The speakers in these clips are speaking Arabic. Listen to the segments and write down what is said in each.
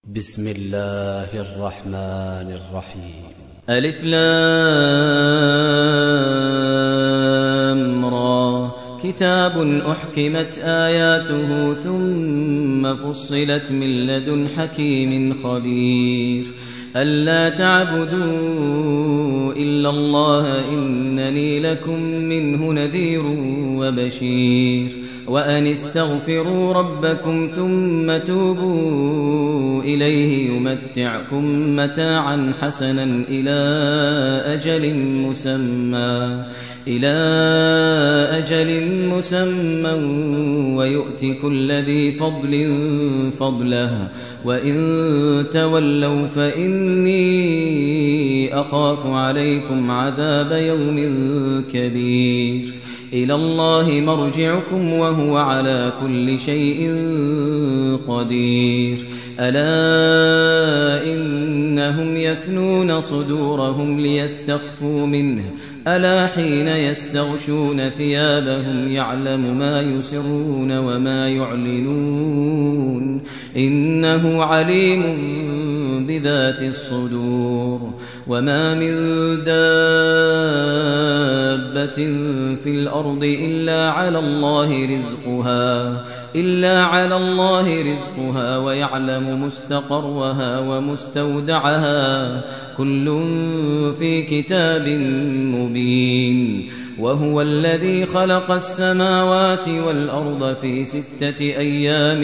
بسم الله الرحمن الرحيم. ألف لام را كتاب أحكمت آياته ثم فصلت من لدن حكيم خبير ألا تعبدوا إلا الله إنني لكم منه نذير وبشير وأن استغفروا ربكم ثم توبوا إليه يمتعكم متاعا حسنا إلى أجل مسمى ويؤت كل ذي فضل فضله وإن تولوا فإني أخاف عليكم عذاب يوم كبير إلى الله مرجعكم وهو على كل شيء قدير ألا إنهم يثنون صدورهم ليستخفوا منه ألا حين يستغشون ثيابهم يعلم ما يسرون وما يعلنون إنه عليم بذات الصدور وما من دابة في الأرض إلا على الله رزقها ويعلم مستقرها ومستودعها كل في كتاب مبين وهو الذي خلق السماوات والأرض في 6 أيام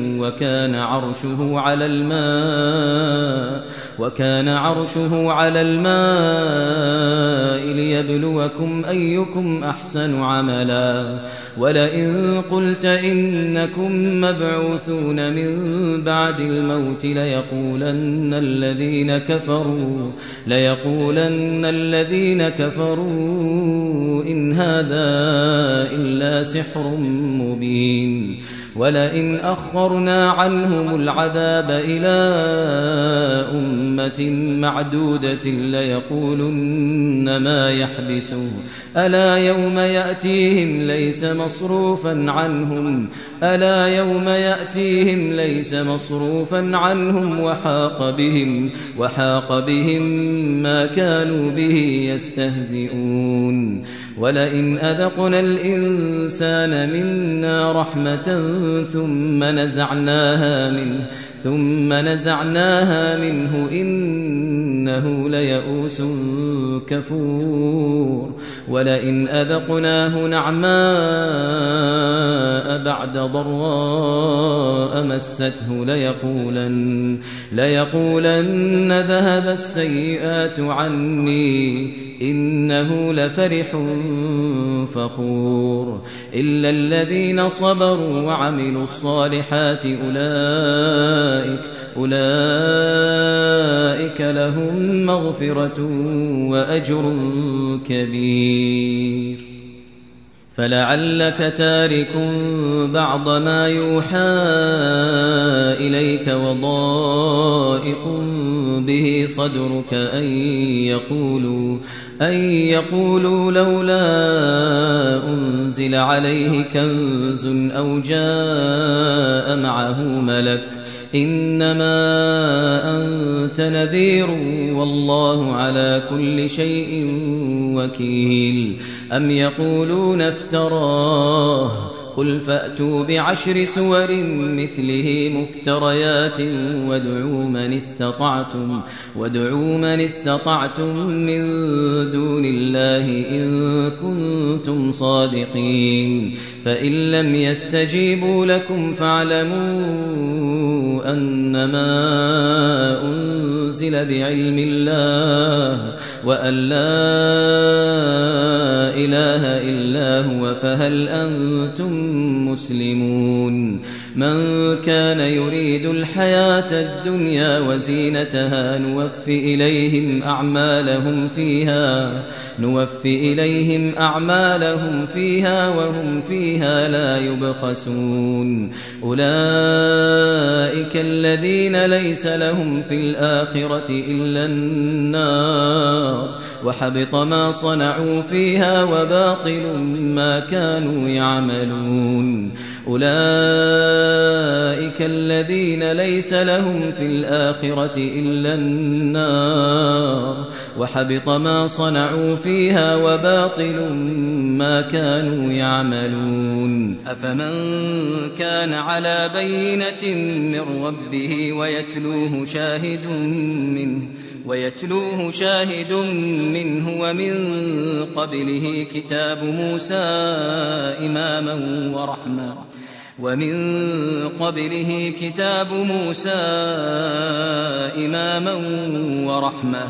وكان عرشه على الماء ليبلوكم أيكم أحسن عملا ولئن قلت إنكم مبعوثون من بعد الموت ليقولن الذين كفروا إن هذا إلا سحر مبين ولئن أخرنا عنهم العذاب إلى أمة معدودة ليقولن ما يحبسه ألا يوم يأتيهم ليس مصروفا عنهم وحاق بهم ما كانوا به يستهزئون ولئن أذقنا الإنسان منا رحمة ثم نزعناها منه إنه ليئوس كفور ولئن أذقناه نعماء بعد ضراء مسته ليقولن ذهب السيئات عني إنه لفرح فخور إلا الذين صبروا وعملوا الصالحات أولئك لهم مغفرة وأجر كبير فلعلك تارك بعض ما يوحى إليك وضائق به صدرك أن يقولوا لولا أنزل عليه كنز أو جاء معه ملك إنما أنت نذير والله على كل شيء وكيل أم يقولون افتراه قل فأتوا ب10 سور مثله مفتريات وادعوا من استطعتم من دون الله إن كنتم صادقين فإن لم يستجيبوا لكم فاعلموا أنما أنزل بعلم الله وأن لا إله إلا هو فهل أنتم مسلمون من كان يريد الحياة الدنيا وزينتها نوفي إليهم أعمالهم فيها وهم فيها لا يبخسون أولئك الذين ليس لهم في الآخرة إلا النار وحبط ما صنعوا فيها وباطل ما كانوا يعملون أولئك الذين ليس لهم في الآخرة إلا النار وحبط ما صنعوا فيها وباطل ما كانوا يعملون أفمن كان على بينة من ربه ويتلوه شاهد منه ومن قبله كتاب موسى إماما ورحمة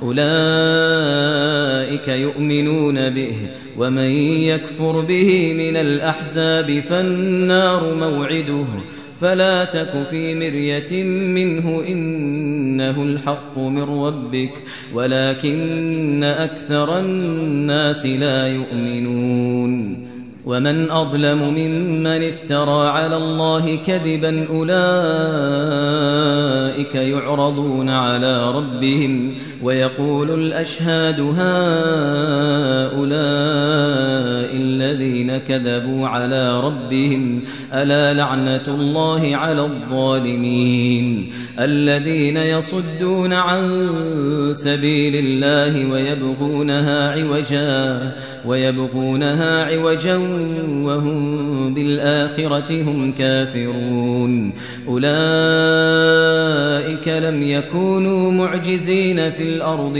أولئك يؤمنون به ومن يكفر به من الأحزاب فالنار موعده فلا تك في مرية منه إنه الحق من ربك ولكن أكثر الناس لا يؤمنون ومن أظلم ممن افترى على الله كذبا أولئك يعرضون على ربهم ويقول الأشهاد هؤلاء الذين كذبوا على ربهم ألا لعنة الله على الظالمين الذين يصدون عن سبيل الله ويبغونها عوجا وهم بالآخرة هم كافرون أولئك لم يكونوا معجزين في الأرض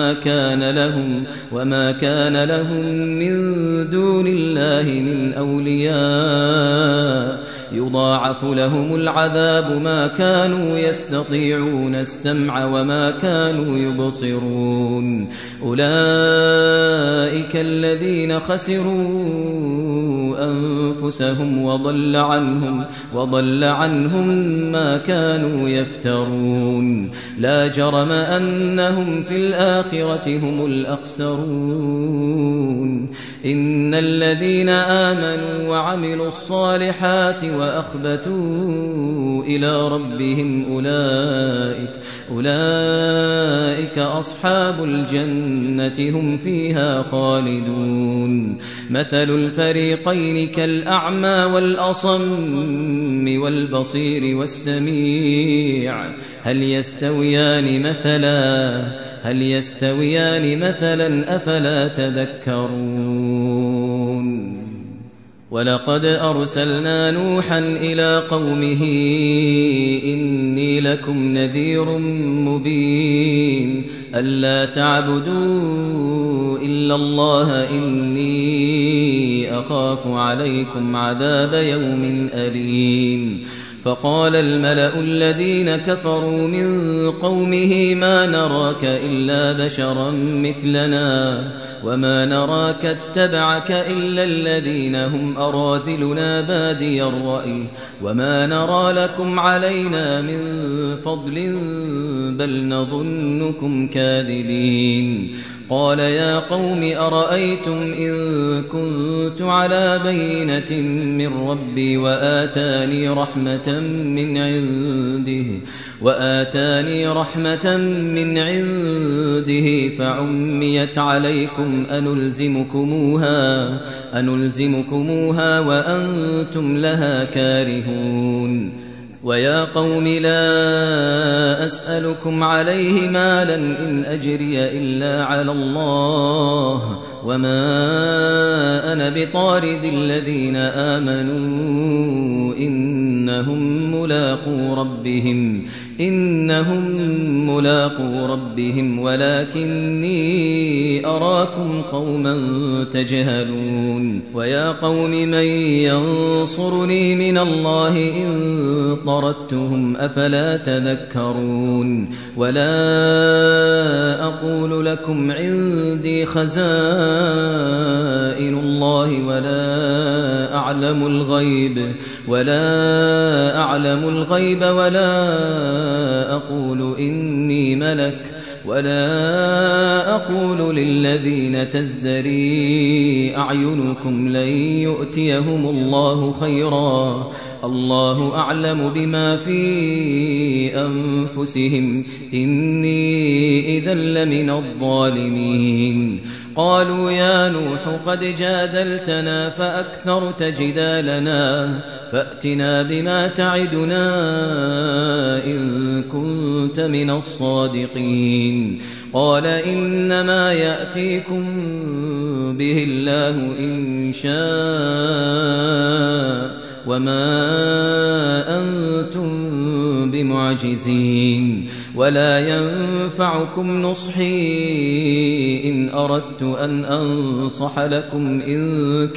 وما كان لهم من دون الله من أولياء يضاعف لهم العذاب ما كانوا يستطيعون السمع وما كانوا يبصرون أولئك الذين خسروا أنفسهم وضل عنهم ما كانوا يفترون لا جرم أنهم في الآخرة هم الأخسرون إن الذين آمنوا وعملوا الصالحات وأخبتوا إلى ربهم أولئك أصحاب الجنة هم فيها خالدون مثل الفريقين كالأعمى والأصم والبصير والسميع هل يستويان مثلا أفلا تذكرون ولقد أرسلنا نوحا إلى قومه إني لكم نذير مبين ألا تعبدوا إلا الله إني أخاف عليكم عذاب يوم أليم فقال الملأ الذين كفروا من قومه ما نراك إلا بشرا مثلنا وما نراك اتبعك إلا الذين هم أراذلنا بادي الرأي وما نرى لكم علينا من فضل بل نظنكم كاذبين قال يا قوم أرأيتم إن كنت على بينة من ربي وآتاني رحمة من عنده فعميت عليكم أنلزمكموها وأنتم لها كارهون ويا قوم لا أسألكم عليه مالا إن أجري إلا على الله وما أنا بطارد الذين آمنوا إنهم ملاقو ربهم ولكني أراكم قوما تجهلون ويا قوم من ينصرني من الله إن طردتهم أفلا تذكرون ولا أقول لكم عندي خزائن الله ولا أعلم الغيب ولا أقول إني ملك ولا أقول للذين تزدري أعينكم لن يؤتيهم الله خيرا الله أعلم بما في أنفسهم إني إذا لمن الظالمين قالوا يا نوح قد جادلتنا فأكثرت جدالنا فأتنا بما تعدنا إن كنت من الصادقين قال إنما يأتيكم به الله إن شاء وما أنتم بمعجزين ولا ينفعكم نصحي إن أردت أن أنصح لكم إن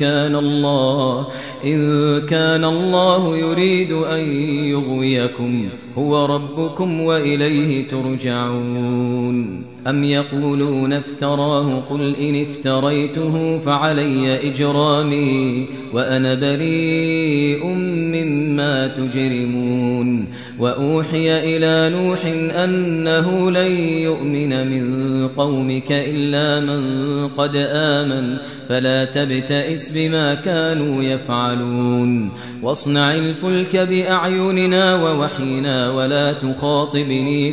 كان الله يريد أن يغويكم هو ربكم وإليه ترجعون أم يقولون افتراه قل إن افتريته فعلي إجرامي وأنا بريء مما تجرمون وأوحي إلى نوح أنه لن يؤمن من قومك إلا من قد آمن فلا تبتئس بما كانوا يفعلون واصنع الفلك بأعيننا ووحينا ولا تخاطبني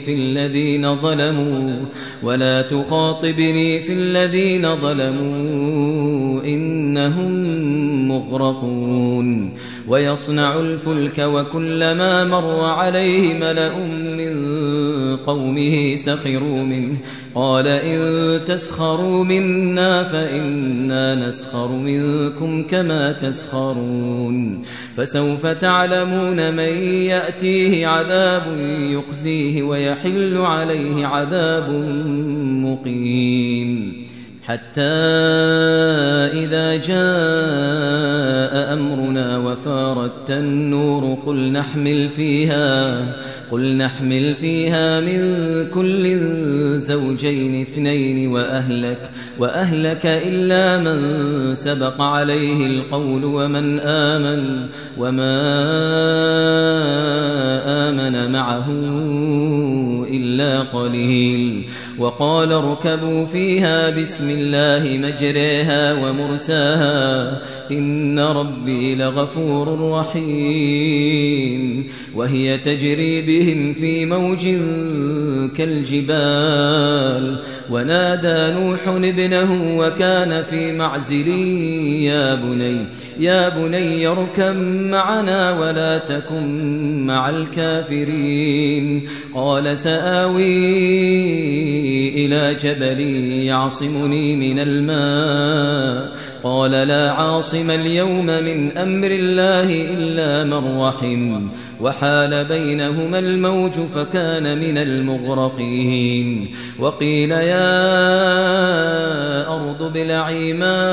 في الذين ظلموا إنهم مغرقون ويصنع الفلك وكلما مر عليه ملأ من قومه سخروا منه قال إن تسخروا منا فإنا نسخر منكم كما تسخرون فسوف تعلمون من يأتيه عذاب يخزيه ويحل عليه عذاب مقيم حتى إذا جاء أمرنا وفارت النور قل نحمل فيها من كل زوجين اثنين وأهلك إلا من سبق عليه القول وما آمن معه إلا قليل وقال اركبوا فيها بسم الله مجريها ومرساها إن ربي لغفور رحيم وهي تجري بهم في موج كالجبال ونادى نوح ابنه وكان في معزل يا بني اركب معنا ولا تكن مع الكافرين قال سآوي إلى جبل يعصمني من الماء قال لا عاصم اليوم من أمر الله إلا من رحم وحال بينهما الموج فكان من المغرقين وقيل يا أرض ابلعي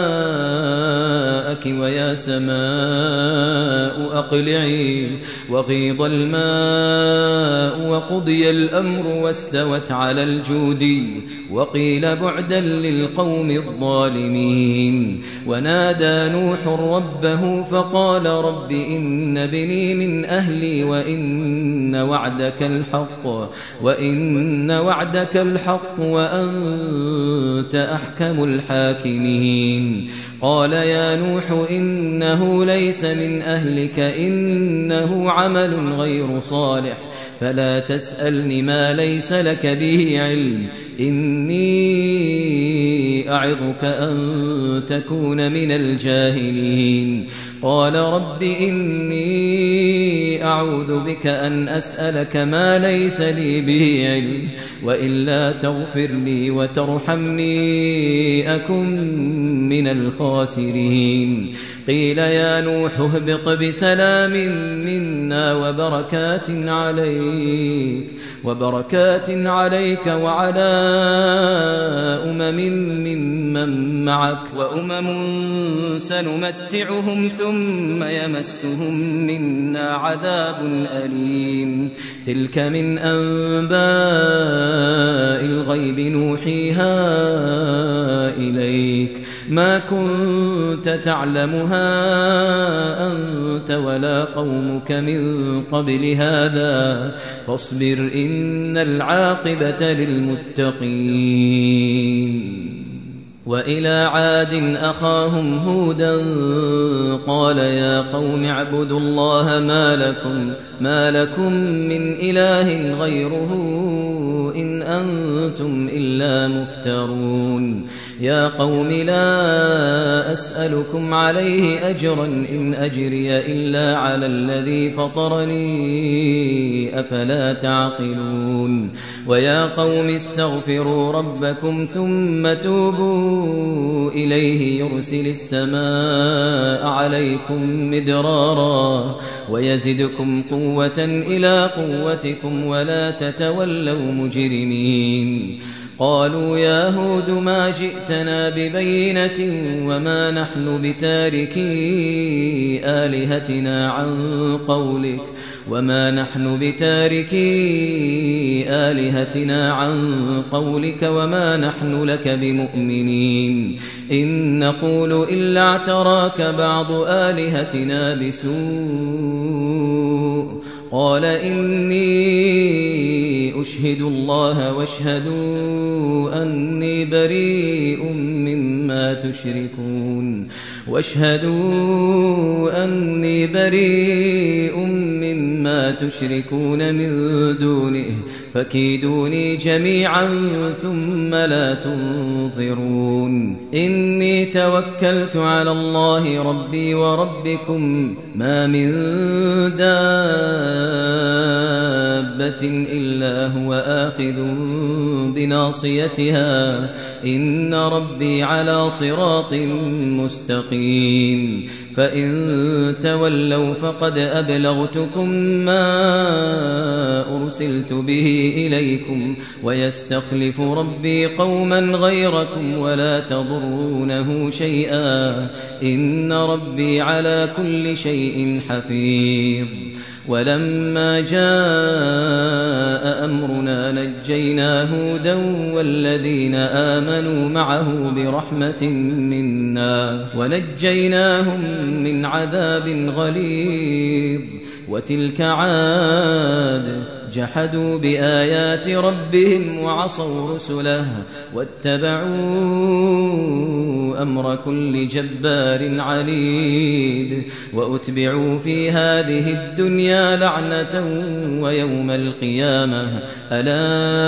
ماءك ويا سماء أقلعي وغيض الماء وقضي الأمر واستوت على الجودي وقيل بعدا للقوم الظالمين ونادى نوح ربه فقال رب إن بني من أهلي وإن وعدك الحق وأنت أحكم الحاكمين قال يا نوح إنه ليس من أهلك إنه عمل غير صالح فلا تسألني ما ليس لك به علم إني أعظك أن تكون من الجاهلين قال رب إني أعوذ بك أن أسألك ما ليس لي به علم وإلا تغفر لي وترحمني أكن من الخاسرين قيل يا نوح اهبط بسلام منا وبركات عليك وعلى ممن معك وأمم سنمتعهم ثم يمسهم منا عذاب أليم تلك من أنباء الغيب نوحيها إليك ما كنت تعلمها أنت ولا قومك من قبل هذا فاصبر إن العاقبة للمتقين وإلى عاد أخاهم هودا قال يا قوم اعبدوا الله ما لكم من إله غيره إن أنتم إلا مفترون يا قوم لا أسألكم عليه أجرا إن أجري إلا على الذي فطرني أفلا تعقلون ويا قوم استغفروا ربكم ثم توبوا إليه يرسل السماء عليكم مدرارا ويزدكم قوة إلى قوتكم ولا تتولوا مجرمين قالوا يا هود ما جئتنا ببينة وما نحن بتاركي آلهتنا عن قولك وما نحن لك بمؤمنين إن نقول إلا اعتراك بعض آلهتنا بسوء قال إني أشهد الله واشهدوا أني بريء مما تشركون من دونه فكيدوني جميعا ثم لا تنظرون إني توكلت على الله ربي وربكم ما من دابة إلا هو آخذ بناصيتها إن ربي على صراط مستقيم فإن تولوا فقد أبلغتكم ما أرسلت به إليكم ويستخلف ربي قوما غيركم ولا تضرونه شيئا إن ربي على كل شيء حفيظ ولما جاء أمرنا نجينا هودا والذين آمنوا معه برحمة منا ونجيناهم من عذاب غليظ وتلك عاد جحدوا بآيات ربهم وعصوا رسله واتبعوا أمر كل جبار عنيد وأتبعوا في هذه الدنيا لعنة ويوم القيامة ألا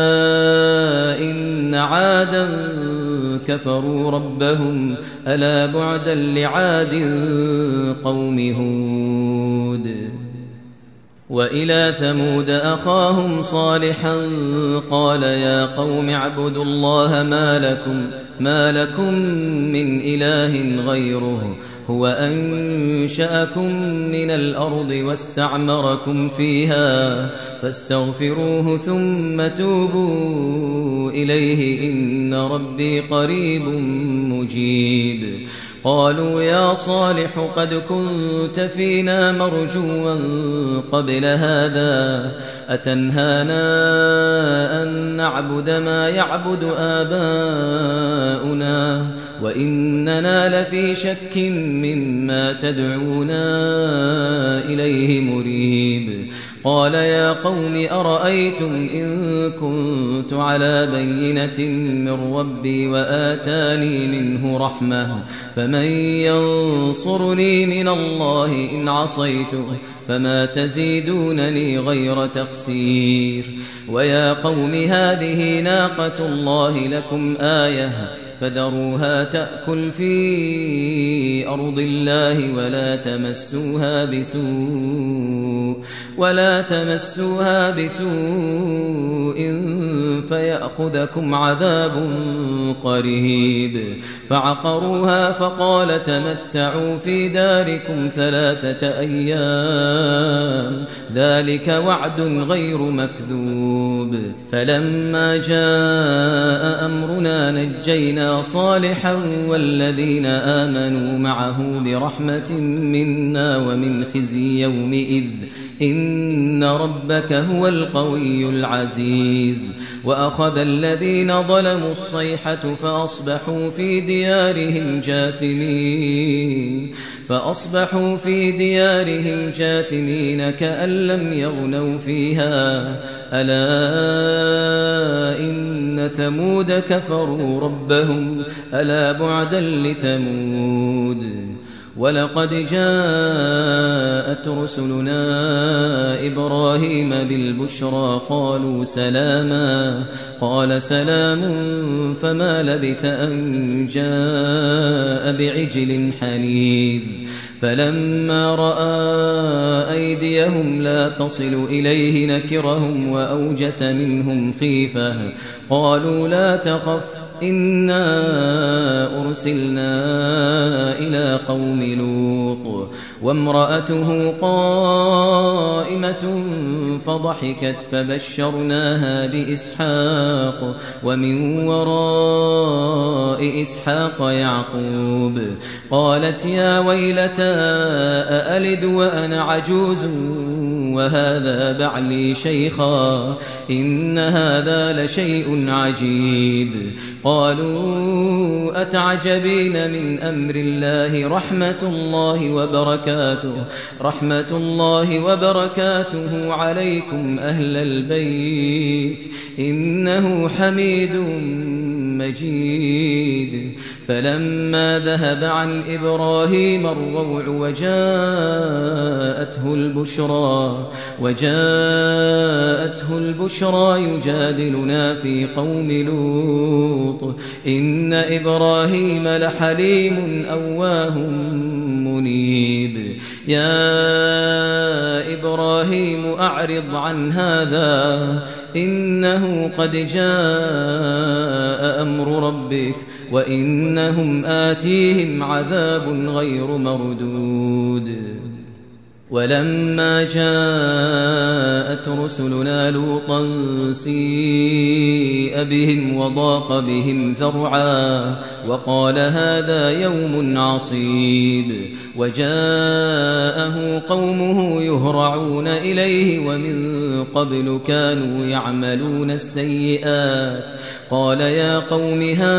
إن عادا كفروا ربهم ألا بعدا لعاد قوم هود وإلى ثمود أخاهم صالحا قال يا قوم اعبدوا الله ما لكم من إله غيره هو أنشأكم من الأرض واستعمركم فيها فاستغفروه ثم توبوا إليه إن ربي قريب مجيب قالوا يا صالح قد كنت فينا مرجوا قبل هذا أتنهانا أن نعبد ما يعبد آباؤنا وإننا لفي شك مما تدعونا إليه مريب قال يا قوم أرأيتم إن كنت على بينة من ربي وآتاني منه رحمة فمن ينصرني من الله إن عصيته فما تزيدونني غير تخسير ويا قوم هذه ناقة الله لكم آية فذروها تأكل في أرض الله ولا تمسوها بسوء فيأخذكم عذاب قريب فعقروها فقال تمتعوا في داركم 3 أيام ذلك وعد غير مكذوب فلما جاء أمرنا نجينا صالحا والذين آمنوا معه برحمة منا ومن خزي يومئذ إن ربك هو القوي العزيز وأخذ الذين ظلموا الصيحة فأصبحوا في ديارهم جاثمين كأن لم يغنوا فيها ألا إن إن ثمود كفروا ربهم ألا بعدا لثمود ولقد جاءت رسلنا إبراهيم بالبشرى قالوا سلاما قال سلام فما لبث أن جاء بعجل حنيذ فلما رأى أيديهم لا تصل إليه نكرهم وأوجس منهم خيفة قالوا لا تخف إنا أرسلنا إلى قوم لوط وامرأته قائمة فضحكت فبشرناها بإسحاق ومن وراء إسحاق يعقوب قالت يا ويلتى أألد وأنا عجوز وهذا بعلي شيخا إن هذا لشيء عجيب قالوا أتعجبين من أمر الله رحمة الله وبركاته عليكم أهل البيت إنه حميد مجيد فلما ذهب عن إبراهيم الروع وجاءته البشرى يجادلنا في قوم لوط إن إبراهيم لحليم أواه منيب يا إبراهيم أعرض عن هذا إنه قد جاء أمر ربك وإنهم آتيهم عذاب غير مردود ولما جاءت رسلنا لوطا سيء بهم وضاق بهم ذرعا وقال هذا يوم عصيب وجاءه قومه يهرعون إليه ومن قبل كانوا يعملون السيئات قال يا قوم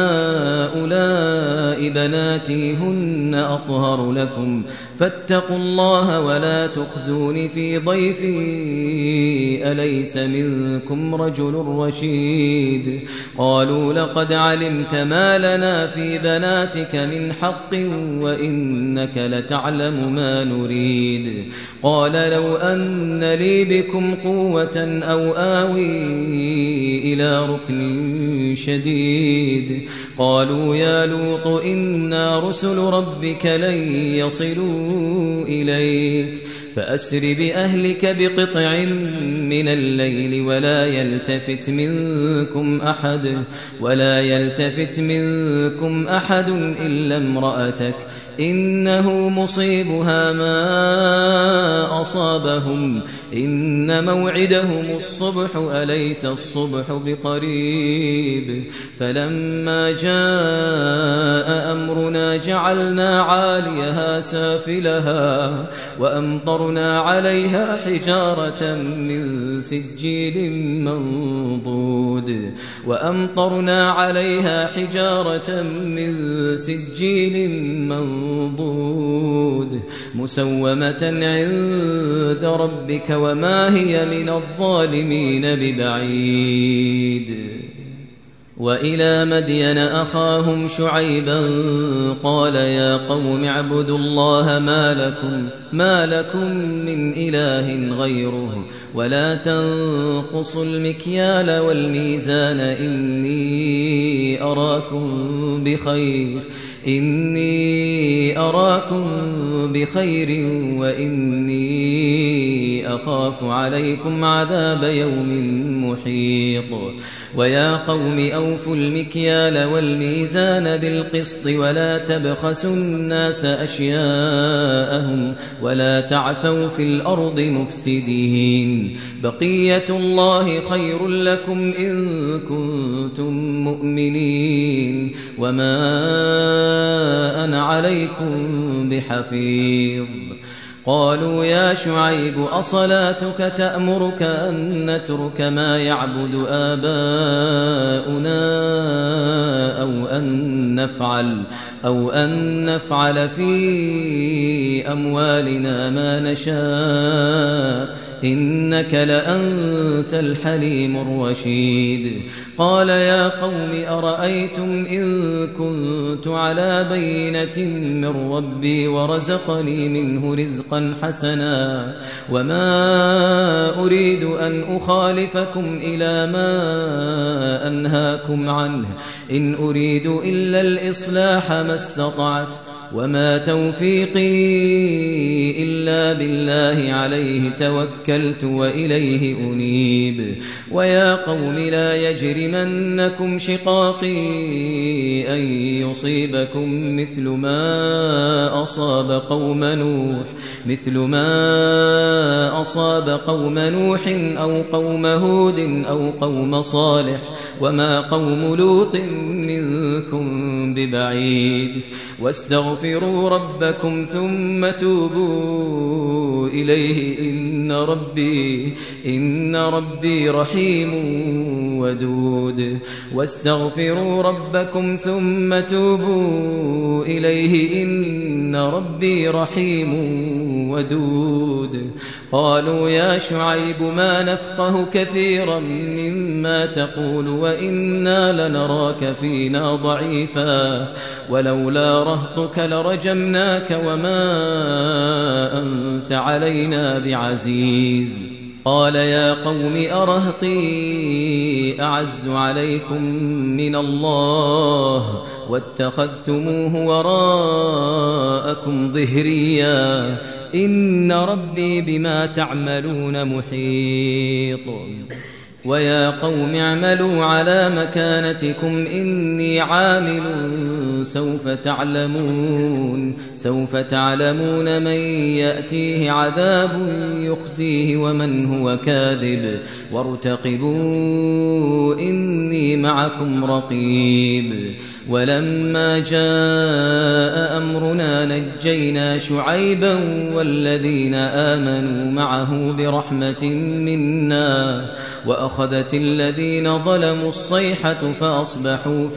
هؤلاء بناتي هن أطهر لكم فاتقوا الله ولا تخزون في ضيفي أليس منكم رجل رشيد قالوا لقد علمت ما لنا في بناتك من حق وإنك لتعلم ما نريد قال لو أن لي بكم قوة أو آوي إلى ركن شديد قالوا يا لوط إنا رسل ربك لن يصلوا إليك فأسر بأهلك بقطع من الليل ولا يلتفت منكم أحد إلا امرأتك إنه مصيبها ما أصابهم إن موعدهم الصبح أليس الصبح بقريب فلما جاء أمرنا جعلنا عاليها سافلها وأمطرنا عليها حجارة من سجيل منضود مسومة عند ربك وما هي من الظالمين ببعيد وإلى مدين أخاهم شعيبا قال يا قوم اعبدوا الله ما لكم من إله غيره ولا تنقصوا المكيال والميزان إني أراكم بخير وإني أخاف عليكم عذاب يوم محيط ويا قوم أوفوا المكيال والميزان بالقسط ولا تبخسوا الناس أشياءهم ولا تعثوا في الأرض مفسدين بقية الله خير لكم إن كنتم مؤمنين وما أنا عليكم بحفيظ قالوا يا شعيب أصلاتك تأمرك أن نترك ما يعبد آباؤنا أو أن نفعل في أموالنا ما نشاء إنك لأنت الحليم الرشيد قال يا قوم أرأيتم إن كنت على بينة من ربي ورزقني منه رزقا حسنا وما أريد أن أخالفكم إلى ما أنهاكم عنه إن أريد إلا الإصلاح ما استطعت وما توفيقي إلا بالله عليه توكلت وإليه أنيب ويا قوم لا يجرمنكم شقاقي أن يصيبكم مثل ما أصاب قوم نوح أو قوم هود أو قوم صالح وما قوم لوط منكم ببعيد واستغفروا ربكم ثم توبوا إليه إن ربي رحيم ودود واستغفروا ربكم ثم توبوا إليه إن ربي رحيم ودود قالوا يا شعيب ما نفقه كثيرا مما تقول وإنا لنراك فينا ضعيفا ولولا رهطك لرجمناك وما أنت علينا بعزيز قال يا قوم أرهطي أعز عليكم من الله واتخذتموه وراءكم ظهريا إن ربي بما تعملون محيط ويا قوم اعملوا على مكانتكم إني عامل سوف تعلمون من يأتيه عذاب يخزيه ومن هو كاذب وارتقبوا إني معكم رقيب ولما جاء أمرنا نجينا شعيبا والذين آمنوا معه برحمة منا وأخذت الذين ظلموا الصيحة فأصبحوا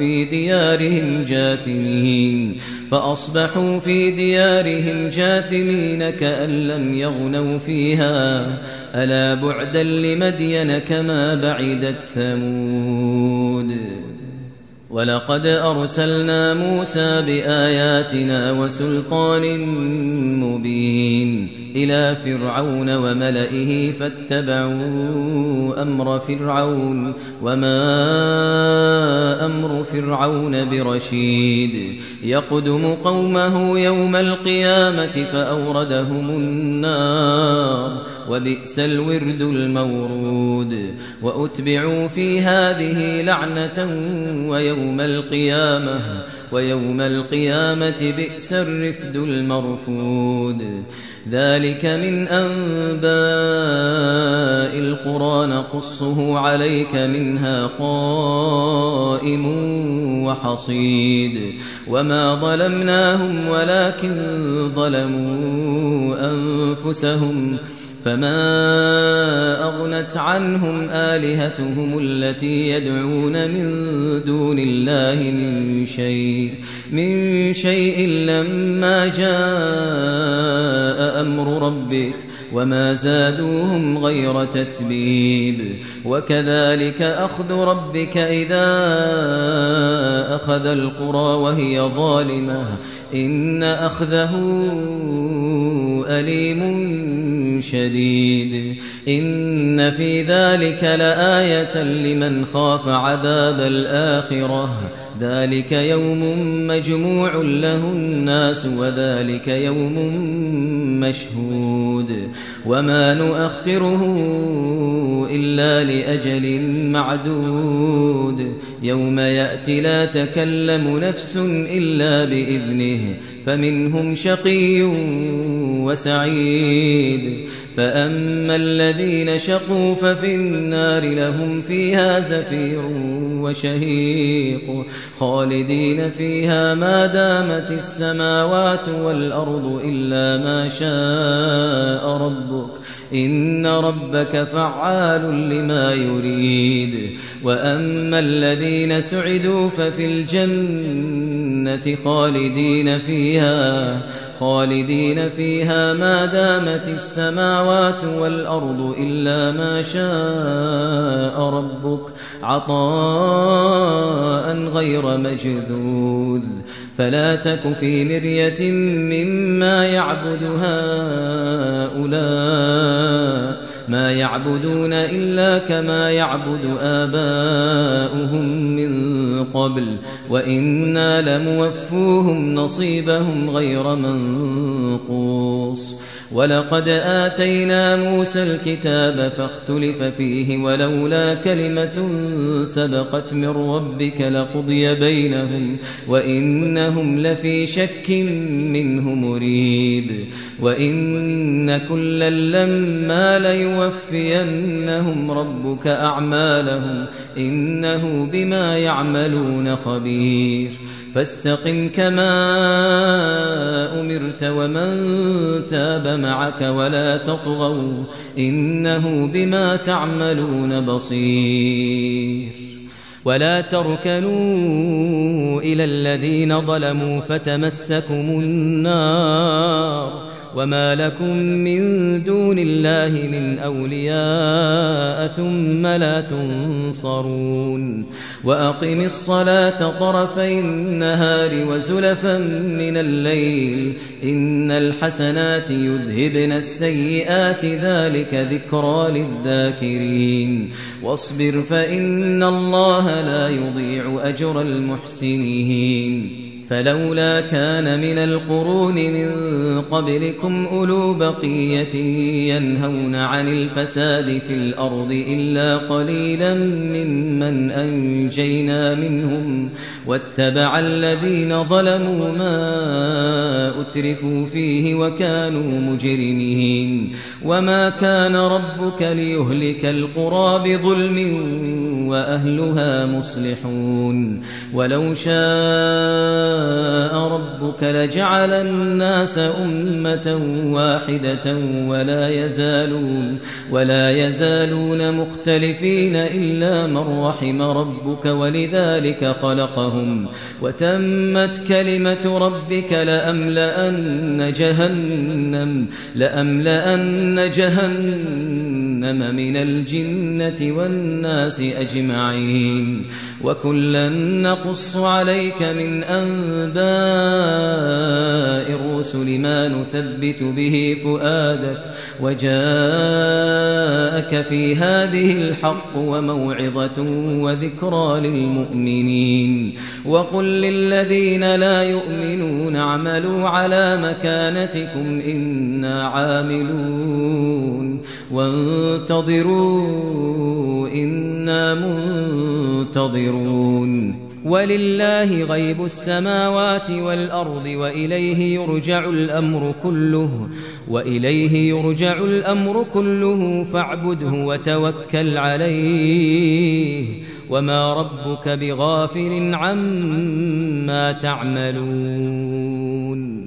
في ديارهم جاثمين كأن لم يغنوا فيها ألا بعدا لمدين كما بعدت ثمود ولقد أرسلنا موسى بآياتنا وسلطان مبين إلى فرعون وملئه فاتبعوا أمر فرعون وما أمر فرعون برشيد يقدم قومه يوم القيامة فأوردهم النار وبئس الورد المورود وأتبعوا في هذه لعنة ويوم القيامة بئس الرفد المرفود ذلك من أنباء القرى نقصه عليك منها قائم وحصيد وما ظلمناهم ولكن ظلموا أنفسهم فما أغنت عنهم آلهتهم التي يدعون من دون الله من شيء لما جاء أمر ربك وما زادوهم غير تتبيب وكذلك أخذ ربك إذا أخذ القرى وهي ظالمة إن أخذه أليم شديد إن في ذلك لآية لمن خاف عذاب الآخرة ذلك يوم مجموع له الناس وذلك يوم مشهود وما نؤخره إلا لأجل معدود يوم يأتي لا تكلم نفس إلا بإذنه فمنهم شقي وسعيد فأما الذين شقوا ففي النار لهم فيها زفير وشهيق خالدين فيها ما دامت السماوات والأرض إلا ما شاء ربك إن ربك فعال لما يريد وأما الذين سعدوا ففي الجنة خالدين فيها ما دامت السماوات والأرض إلا ما شاء ربك عطاء غير مجذوذ فلا تك في مرية مما يعبد هؤلاء ما يعبدون إلا كما يعبد آباؤهم من قبل وإنا لموفوهم نصيبهم غير منقوص ولقد آتينا موسى الكتاب فاختلف فيه ولولا كلمة سبقت من ربك لقضي بينهم وإنهم لفي شك منه مريب وإن كلا لما ليوفينهم ربك أعمالهم إنه بما يعملون خبير فاستقم كما أمرت ومن تاب معك ولا تطغوا إنه بما تعملون بصير ولا تركنوا إلى الذين ظلموا فتمسكم النار وما لكم من دون الله من أولياء ثم لا تنصرون وأقم الصلاة طرفي النهار وزلفا من الليل إن الحسنات يذهبن السيئات ذلك ذكرى للذاكرين واصبر فإن الله لا يضيع أجر المحسنين فلولا كان من القرون من قبلكم أولو بقية ينهون عن الفساد في الأرض إلا قليلا ممن أنجينا منهم واتبع الذين ظلموا ما أترفوا فيه وكانوا مجرمين وما كان ربك ليهلك القرى بظلم وأهلها مصلحون ولو شاء ربك لجعل الناس أمة واحدة ولا يزالون مختلفين إلا من رحم ربك ولذلك خلقهم وتمت كلمة ربك لأملأن جهنم من الجنة والناس أجمعين وكلا نقص عليك من أنباء الرسل ما نثبت به فؤادك وجاءك في هذه الحق وموعظة وذكرى للمؤمنين وقل للذين لا يؤمنون اعملوا على مكانتكم إنا عاملون وانتظروا إنا منتظرون ولله غيب السماوات والأرض وإليه يرجع الأمر كله فاعبده وتوكل عليه وما ربك بغافل عما تعملون